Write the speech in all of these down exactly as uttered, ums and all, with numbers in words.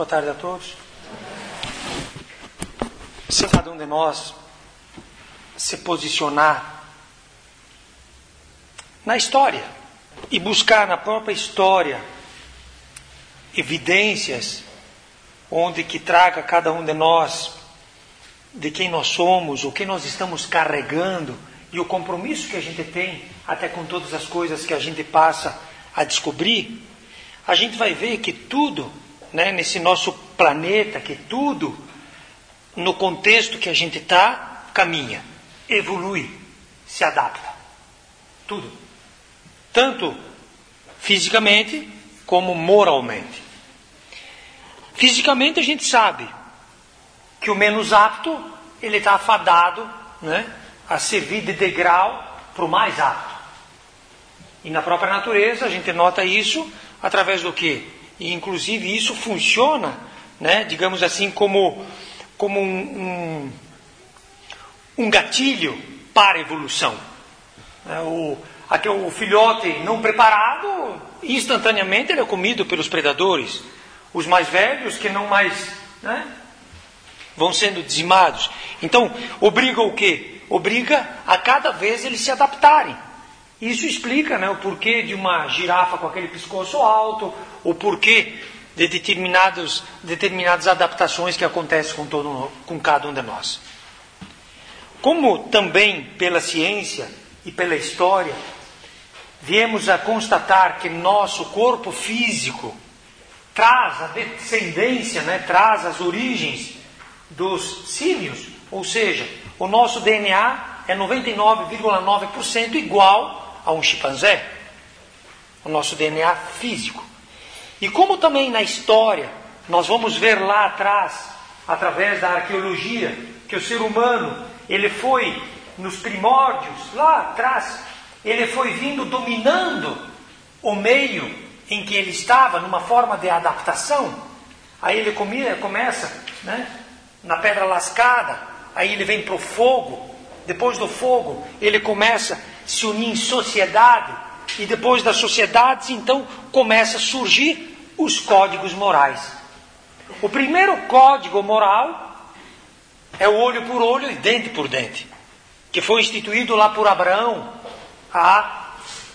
Boa tarde a todos. Se cada um de nós se posicionar na história e buscar na própria história evidências onde que traga cada um de nós de quem nós somos, o que nós estamos carregando e o compromisso que a gente tem até com todas as coisas que a gente passa a descobrir, a gente vai ver que tudo, né, nesse nosso planeta, que tudo, no contexto que a gente está, caminha, evolui, se adapta. Tudo. Tanto fisicamente como moralmente. Fisicamente a gente sabe que o menos apto, ele está afadado, né, a servir de degrau para o mais apto. E na própria natureza a gente nota isso através do quê? E inclusive isso funciona, né, digamos assim, como, como um, um, um gatilho para a evolução. O, aqui, o filhote não preparado, instantaneamente ele é comido pelos predadores. Os mais velhos que não mais, né, vão sendo dizimados. Então, obriga o quê? Obriga a cada vez eles se adaptarem. Isso explica, né, o porquê de uma girafa com aquele pescoço alto, o porquê de determinados, determinadas adaptações que acontecem com, todo, com cada um de nós. Como também pela ciência e pela história, viemos a constatar que nosso corpo físico traz a descendência, né, traz as origens dos símios, ou seja, o nosso D N A é noventa e nove vírgula nove por cento igual a um chimpanzé, o nosso D N A físico. E como também na história, nós vamos ver lá atrás, através da arqueologia, que o ser humano, ele foi, nos primórdios, lá atrás, ele foi vindo dominando o meio em que ele estava, numa forma de adaptação. Aí ele comia, começa, né, na pedra lascada, aí ele vem para o fogo, depois do fogo ele começa a se unir em sociedade, e depois das sociedades então começa a surgir os códigos morais. O primeiro código moral é o olho por olho e dente por dente, que foi instituído lá por Abraão há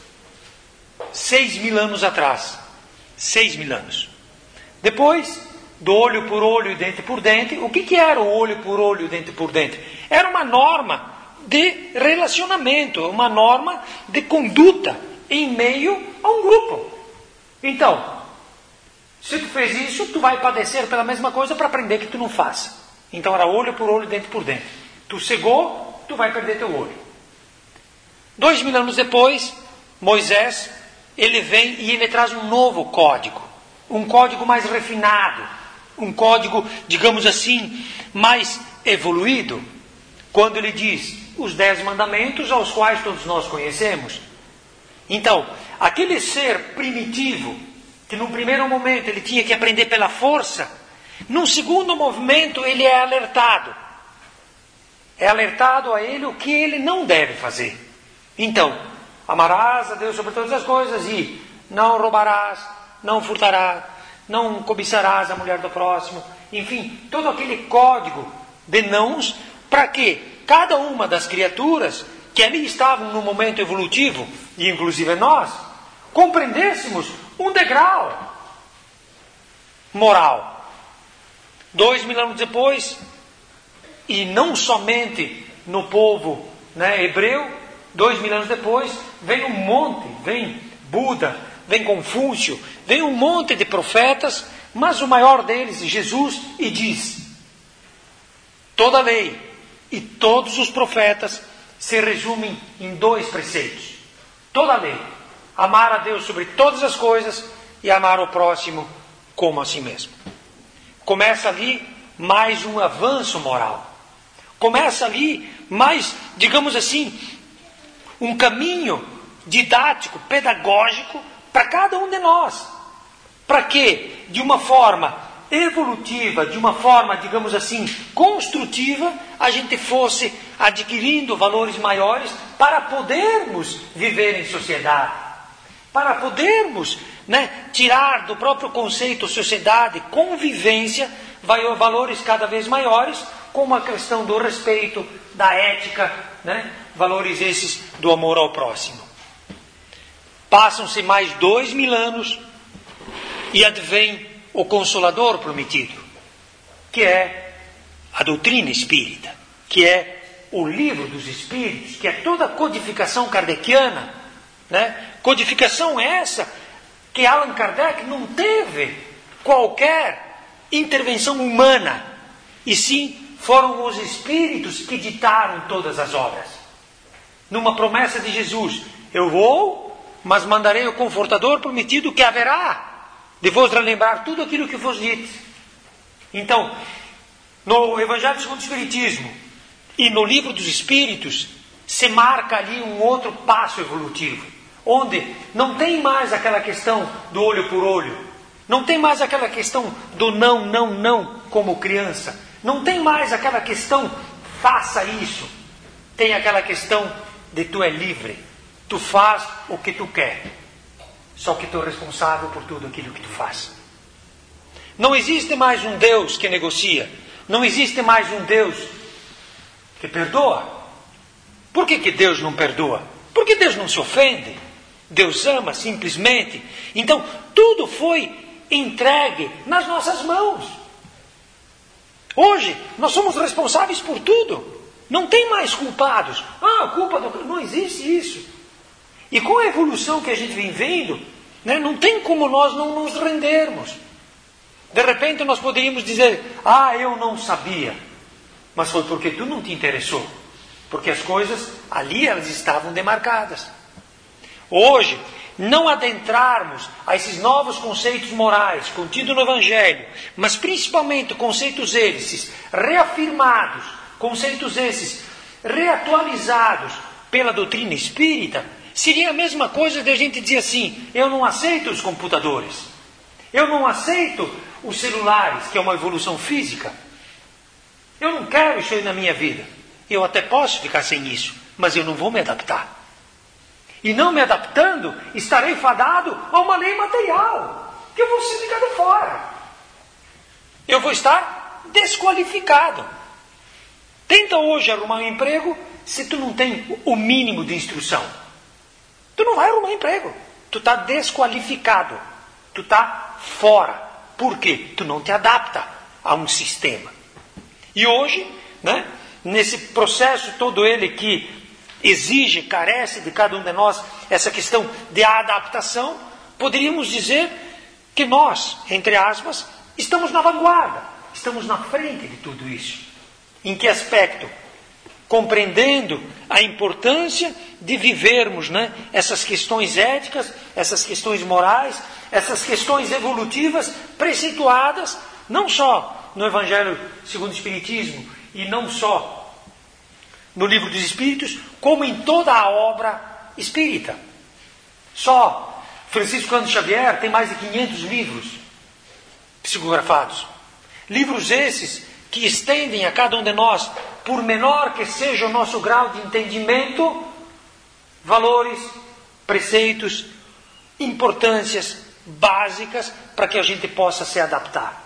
seis mil anos atrás. Seis mil anos. Depois do olho por olho e dente por dente, o que, que era o olho por olho e dente por dente? Era uma norma de relacionamento, uma norma de conduta em meio a um grupo. Então, se tu fez isso, tu vai padecer pela mesma coisa para aprender que tu não faça. Então era olho por olho, dente por dente. Tu cegou, tu vai perder teu olho. Dois mil anos depois, Moisés, ele vem e ele traz um novo código. Um código mais refinado. Um código, digamos assim, mais evoluído. Quando ele diz os dez mandamentos aos quais todos nós conhecemos. Então, aquele ser primitivo, que num primeiro momento ele tinha que aprender pela força, num segundo movimento ele é alertado. É alertado a ele o que ele não deve fazer. Então, amarás a Deus sobre todas as coisas e não roubarás, não furtarás, não cobiçarás a mulher do próximo. Enfim, todo aquele código de nãos para que cada uma das criaturas que ali estavam no momento evolutivo, e inclusive nós, compreendêssemos um degrau moral. Dois mil anos depois, e não somente no povo, né, hebreu, dois mil anos depois, vem um monte, vem Buda, vem Confúcio, vem um monte de profetas, mas o maior deles, Jesus, e diz: toda a lei e todos os profetas se resumem em dois preceitos. Toda a lei: amar a Deus sobre todas as coisas e amar o próximo como a si mesmo. Começa ali mais um avanço moral. Começa ali mais, digamos assim, um caminho didático, pedagógico para cada um de nós. Para que, de uma forma evolutiva, de uma forma, digamos assim, construtiva, a gente fosse adquirindo valores maiores para podermos viver em sociedade, para podermos né, tirar do próprio conceito sociedade, convivência, valores cada vez maiores, como a questão do respeito, da ética, né, valores esses do amor ao próximo. Passam-se mais dois mil anos e advém o Consolador prometido, que é a doutrina espírita, que é o livro dos espíritos, que é toda a codificação kardeciana, né? Codificação essa que Allan Kardec não teve qualquer intervenção humana, e sim foram os espíritos que ditaram todas as obras. Numa promessa de Jesus: eu vou, mas mandarei o Confortador prometido, que haverá de vos relembrar tudo aquilo que vos dito. Então, no Evangelho segundo o Espiritismo e no Livro dos Espíritos, se marca ali um outro passo evolutivo, onde não tem mais aquela questão do olho por olho, não tem mais aquela questão do não, não, não, como criança, não tem mais aquela questão, faça isso, tem aquela questão de tu é livre, tu faz o que tu quer, só que tu é responsável por tudo aquilo que tu faz. Não existe mais um Deus que negocia, não existe mais um Deus que perdoa. Por que que Deus não perdoa? Porque Deus não se ofende. Deus ama simplesmente. Então, tudo foi entregue nas nossas mãos. Hoje, nós somos responsáveis por tudo. Não tem mais culpados. Ah, a culpa do... Não existe isso. E com a evolução que a gente vem vendo, né, não tem como nós não nos rendermos. De repente nós poderíamos dizer: ah, eu não sabia. Mas foi porque tu não te interessou. Porque as coisas ali elas estavam demarcadas. Hoje, não adentrarmos a esses novos conceitos morais contidos no Evangelho, mas principalmente conceitos esses reafirmados, conceitos esses reatualizados pela doutrina espírita, seria a mesma coisa de a gente dizer assim: eu não aceito os computadores, eu não aceito os celulares, que é uma evolução física, eu não quero isso aí na minha vida. Eu até posso ficar sem isso, mas eu não vou me adaptar. E não me adaptando, estarei fadado a uma lei material, que eu vou ser ficado fora. Eu vou estar desqualificado. Tenta hoje arrumar um emprego se tu não tem o mínimo de instrução. Tu não vai arrumar emprego. Tu está desqualificado. Tu está fora. Por quê? Tu não te adapta a um sistema. E hoje, né, nesse processo todo ele que exige, carece de cada um de nós essa questão de adaptação, poderíamos dizer que nós, entre aspas, estamos na vanguarda, estamos na frente de tudo isso. Em que aspecto? Compreendendo a importância de vivermos, né, essas questões éticas, essas questões morais, essas questões evolutivas preceituadas, não só no Evangelho segundo o Espiritismo e não só no Livro dos Espíritos, como em toda a obra espírita. Só Francisco Cândido Xavier tem mais de quinhentos livros psicografados. Livros esses que estendem a cada um de nós, por menor que seja o nosso grau de entendimento, valores, preceitos, importâncias básicas para que a gente possa se adaptar.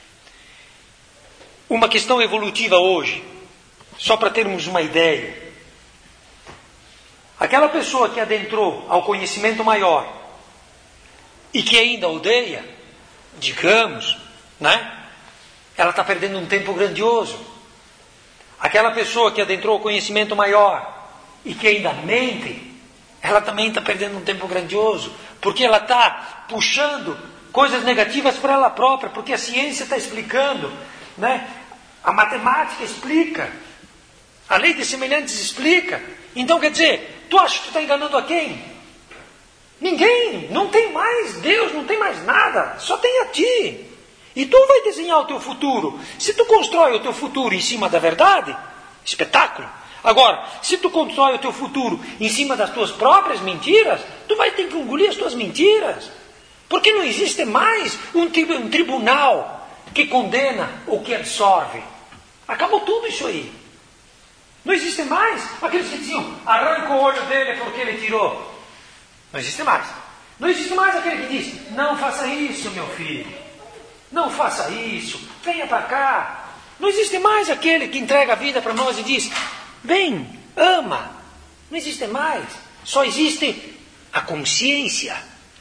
Uma questão evolutiva hoje, só para termos uma ideia. Aquela pessoa que adentrou ao conhecimento maior e que ainda odeia, digamos, né? Ela está perdendo um tempo grandioso. Aquela pessoa que adentrou ao conhecimento maior e que ainda mente, ela também está perdendo um tempo grandioso, porque ela está puxando coisas negativas para ela própria, porque a ciência está explicando, né? A matemática explica, a lei de semelhantes explica. Então, quer dizer, tu acha que tu está enganando a quem? Ninguém, não tem mais Deus, não tem mais nada, só tem a ti. E tu vai desenhar o teu futuro. Se tu constrói o teu futuro em cima da verdade, espetáculo. Agora, se tu constrói o teu futuro em cima das tuas próprias mentiras, tu vai ter que engolir as tuas mentiras. Porque não existe mais um, tri- um tribunal que condena ou que absorve. Acabou tudo isso aí. Não existe mais aqueles que diziam: arranca o olho dele porque ele tirou. Não existe mais. Não existe mais aquele que diz, não faça isso, meu filho. Não faça isso. Venha para cá. Não existe mais aquele que entrega a vida para nós e diz, vem, ama. Não existe mais. Só existe a consciência.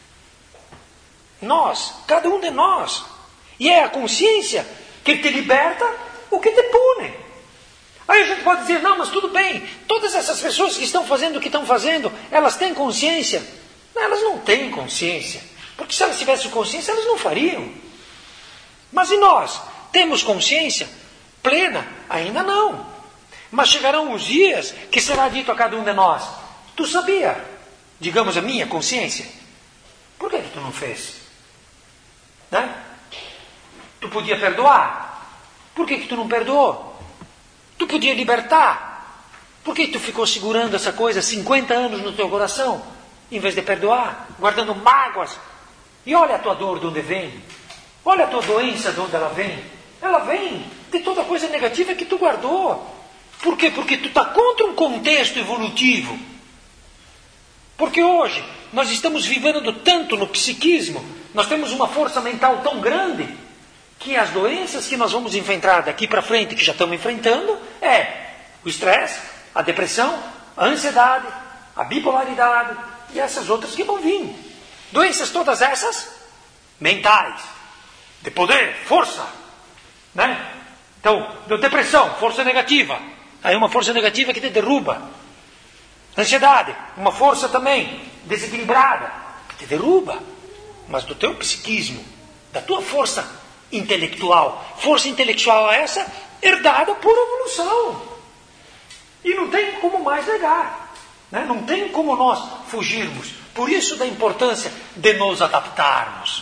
Nós, cada um de nós. E é a consciência que te liberta ou que te pune. Aí a gente pode dizer, não, mas tudo bem. Todas essas pessoas que estão fazendo o que estão fazendo, elas têm consciência? Não, elas não têm consciência. Porque se elas tivessem consciência, elas não fariam. Mas e nós? Temos consciência plena? Ainda não. Mas chegarão os dias que será dito a cada um de nós, tu sabia, digamos a minha consciência, por que, que tu não fez? Né? Tu podia perdoar, por que, que tu não perdoou? Tu podia libertar, por que tu ficou segurando essa coisa cinquenta anos no teu coração, em vez de perdoar, guardando mágoas? E olha a tua dor de onde vem, olha a tua doença de onde ela vem. Ela vem de toda coisa negativa que tu guardou. Por quê? Porque tu está contra um contexto evolutivo. Porque hoje nós estamos vivendo tanto no psiquismo, nós temos uma força mental tão grande, que as doenças que nós vamos enfrentar daqui para frente, que já estamos enfrentando, é o estresse, a depressão, a ansiedade, a bipolaridade e essas outras que vão vir. Doenças todas essas mentais, de poder, força, né? Então, depressão, força negativa. Aí uma força negativa que te derruba. Ansiedade, uma força também desequilibrada, que te derruba. Mas do teu psiquismo, da tua força intelectual. Força intelectual essa herdada por evolução. E não tem como mais negar. Né? Não tem como nós fugirmos. Por isso da importância de nos adaptarmos.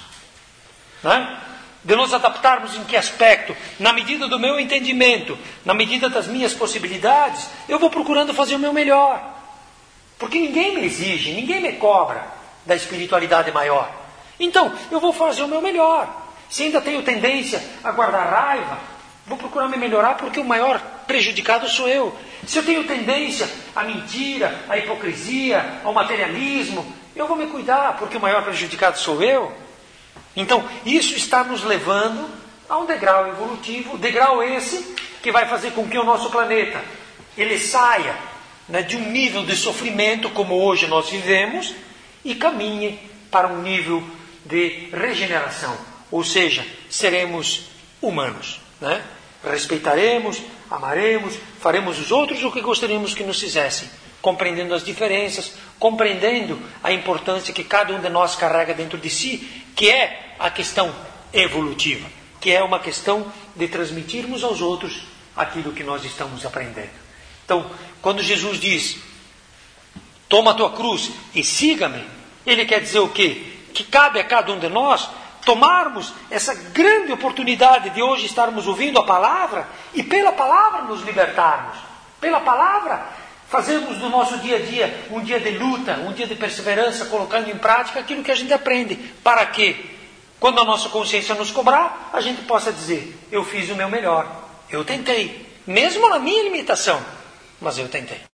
Né? De nos adaptarmos em que aspecto? Na medida do meu entendimento, na medida das minhas possibilidades, eu vou procurando fazer o meu melhor. Porque ninguém me exige, ninguém me cobra da espiritualidade maior. Então, eu vou fazer o meu melhor. Se ainda tenho tendência a guardar raiva, vou procurar me melhorar porque o maior prejudicado sou eu. Se eu tenho tendência à mentira, à hipocrisia, ao materialismo, eu vou me cuidar porque o maior prejudicado sou eu. Então, isso está nos levando a um degrau evolutivo, degrau esse que vai fazer com que o nosso planeta ele saia, né, de um nível de sofrimento como hoje nós vivemos e caminhe para um nível de regeneração. Ou seja, seremos humanos, né? Respeitaremos, amaremos, faremos os outros o que gostaríamos que nos fizessem, compreendendo as diferenças, compreendendo a importância que cada um de nós carrega dentro de si, que é a questão evolutiva, que é uma questão de transmitirmos aos outros aquilo que nós estamos aprendendo. Então, quando Jesus diz, toma a tua cruz e siga-me, ele quer dizer o quê? Que cabe a cada um de nós tomarmos essa grande oportunidade de hoje estarmos ouvindo a palavra e pela palavra nos libertarmos. Pela palavra fazermos do nosso dia a dia um dia de luta, um dia de perseverança, colocando em prática aquilo que a gente aprende. Para que, quando a nossa consciência nos cobrar, a gente possa dizer, eu fiz o meu melhor, eu tentei, mesmo na minha limitação, mas eu tentei.